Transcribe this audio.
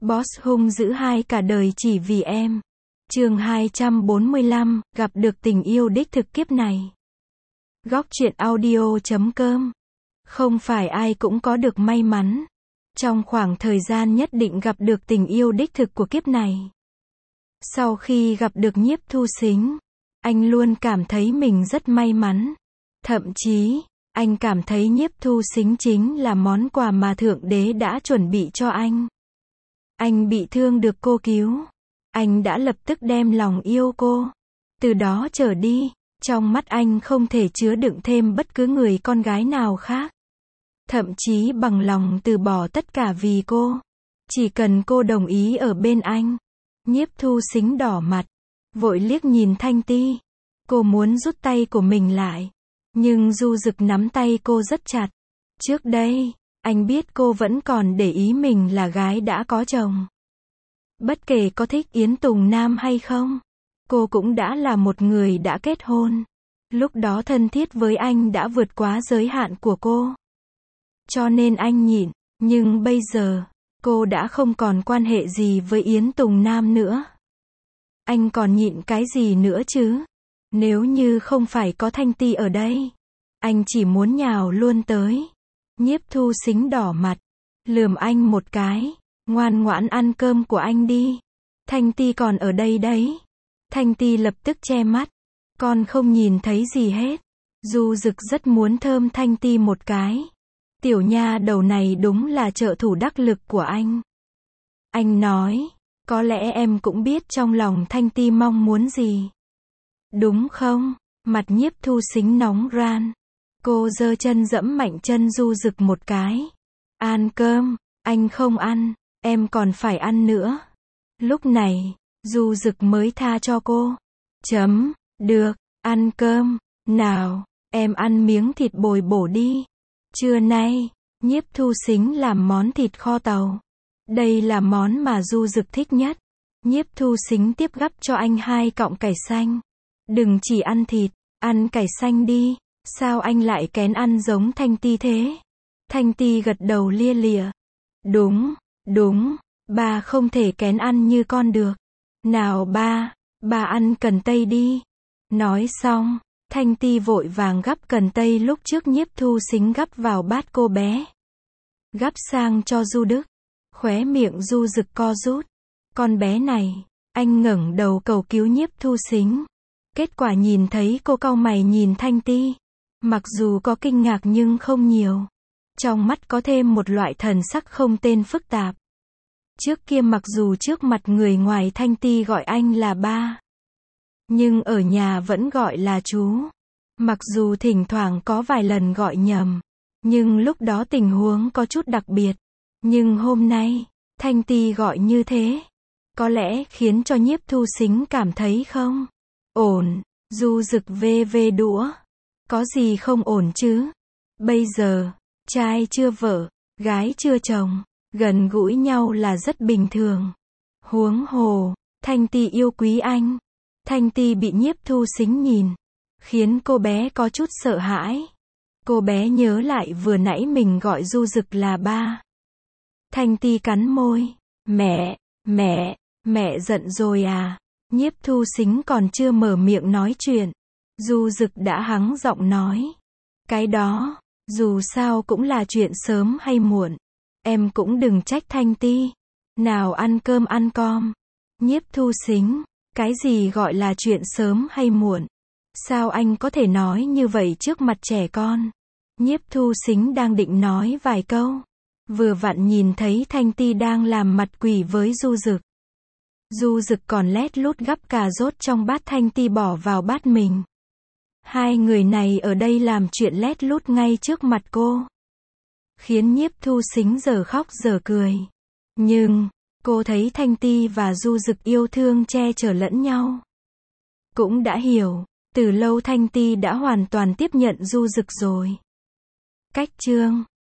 Boss hung dữ hai cả đời chỉ vì em. Chương 245, gặp được tình yêu đích thực kiếp này. Góc truyện audio.com. Không phải ai cũng có được may mắn trong khoảng thời gian nhất định gặp được tình yêu đích thực của kiếp này. Sau khi gặp được Nhiếp Thu Xính, anh luôn cảm thấy mình rất may mắn. Thậm chí, anh cảm thấy Nhiếp Thu Xính chính là món quà mà Thượng Đế đã chuẩn bị cho anh. Anh bị thương được cô cứu. Anh đã lập tức đem lòng yêu cô. Từ đó trở đi, trong mắt anh không thể chứa đựng thêm bất cứ người con gái nào khác. Thậm chí bằng lòng từ bỏ tất cả vì cô. Chỉ cần cô đồng ý ở bên anh. Nhiếp Thu Xính đỏ mặt, vội liếc nhìn Thanh Ti. Cô muốn rút tay của mình lại. Nhưng Du Dực nắm tay cô rất chặt. Trước đây, anh biết cô vẫn còn để ý mình là gái đã có chồng. Bất kể có thích Yến Tùng Nam hay không, cô cũng đã là một người đã kết hôn. Lúc đó thân thiết với anh đã vượt quá giới hạn của cô. Cho nên anh nhịn, nhưng bây giờ, cô đã không còn quan hệ gì với Yến Tùng Nam nữa. Anh còn nhịn cái gì nữa chứ? Nếu như không phải có Thanh Ti ở đây, anh chỉ muốn nhào luôn tới. Nhiếp Thu Xính đỏ mặt, lườm anh một cái, ngoan ngoãn ăn cơm của anh đi. Thanh Ti còn ở đây đấy. Thanh Ti lập tức che mắt, con không nhìn thấy gì hết. Du Dực rất muốn thơm Thanh Ti một cái. Tiểu nha đầu này đúng là trợ thủ đắc lực của anh. Anh nói, có lẽ em cũng biết trong lòng Thanh Ti mong muốn gì. Đúng không? Mặt Nhiếp Thu Xính nóng ran. Cô giơ chân giẫm mạnh chân Du Dực một cái. Ăn cơm, anh không ăn, em còn phải ăn nữa. Lúc này, Du Dực mới tha cho cô. Được, ăn cơm, nào, em ăn miếng thịt bồi bổ đi. Trưa nay, Nhiếp Thu Xính làm món thịt kho tàu. Đây là món mà Du Dực thích nhất. Nhiếp Thu Xính tiếp gắp cho anh 2 cọng cải xanh. Đừng chỉ ăn thịt, ăn cải xanh đi. Sao anh lại kén ăn giống Thanh Ti thế? Thanh Ti gật đầu lia lịa. Đúng, ba không thể kén ăn như con được. Nào ba ăn cần tây đi. Nói xong, Thanh Ti vội vàng gắp cần tây lúc trước Nhiếp Thu Xính gắp vào bát cô bé. Gắp sang cho Du Đức. Khóe miệng Du Dực co rút. Con bé này, anh ngẩng đầu cầu cứu Nhiếp Thu Xính. Kết quả nhìn thấy cô cau mày nhìn Thanh Ti. Mặc dù có kinh ngạc nhưng không nhiều. Trong mắt có thêm một loại thần sắc không tên phức tạp. Trước kia mặc dù trước mặt người ngoài Thanh Ti gọi anh là ba, nhưng ở nhà vẫn gọi là chú. Mặc dù thỉnh thoảng có vài lần gọi nhầm, nhưng lúc đó tình huống có chút đặc biệt. Nhưng hôm nay, Thanh Ti gọi như thế, có lẽ khiến cho Nhiếp Thu Xính cảm thấy không ổn. Du Dực vê đũa. Có gì không ổn chứ? Bây giờ, trai chưa vợ, gái chưa chồng, gần gũi nhau là rất bình thường. Huống hồ, Thanh Ti yêu quý anh. Thanh Ti bị Nhiếp Thu Xính nhìn, khiến cô bé có chút sợ hãi. Cô bé nhớ lại vừa nãy mình gọi Du Dực là ba. Thanh Ti cắn môi. Mẹ giận rồi à? Nhiếp Thu Xính còn chưa mở miệng nói chuyện. Du Dực đã hắng giọng nói. Cái đó, dù sao cũng là chuyện sớm hay muộn. Em cũng đừng trách Thanh Ti. Nào ăn cơm ăn com. Nhiếp Thu Xính, cái gì gọi là chuyện sớm hay muộn? Sao anh có thể nói như vậy trước mặt trẻ con? Nhiếp Thu Xính đang định nói vài câu. Vừa vặn nhìn thấy Thanh Ti đang làm mặt quỷ với Du Dực. Du Dực còn lét lút gắp cà rốt trong bát Thanh Ti bỏ vào bát mình. Hai người này ở đây làm chuyện lét lút ngay trước mặt cô, khiến Nhiếp Thu Xính giờ khóc giờ cười. Nhưng, cô thấy Thanh Ti và Du Dực yêu thương che chở lẫn nhau. Cũng đã hiểu, từ lâu Thanh Ti đã hoàn toàn tiếp nhận Du Dực rồi. Cách chương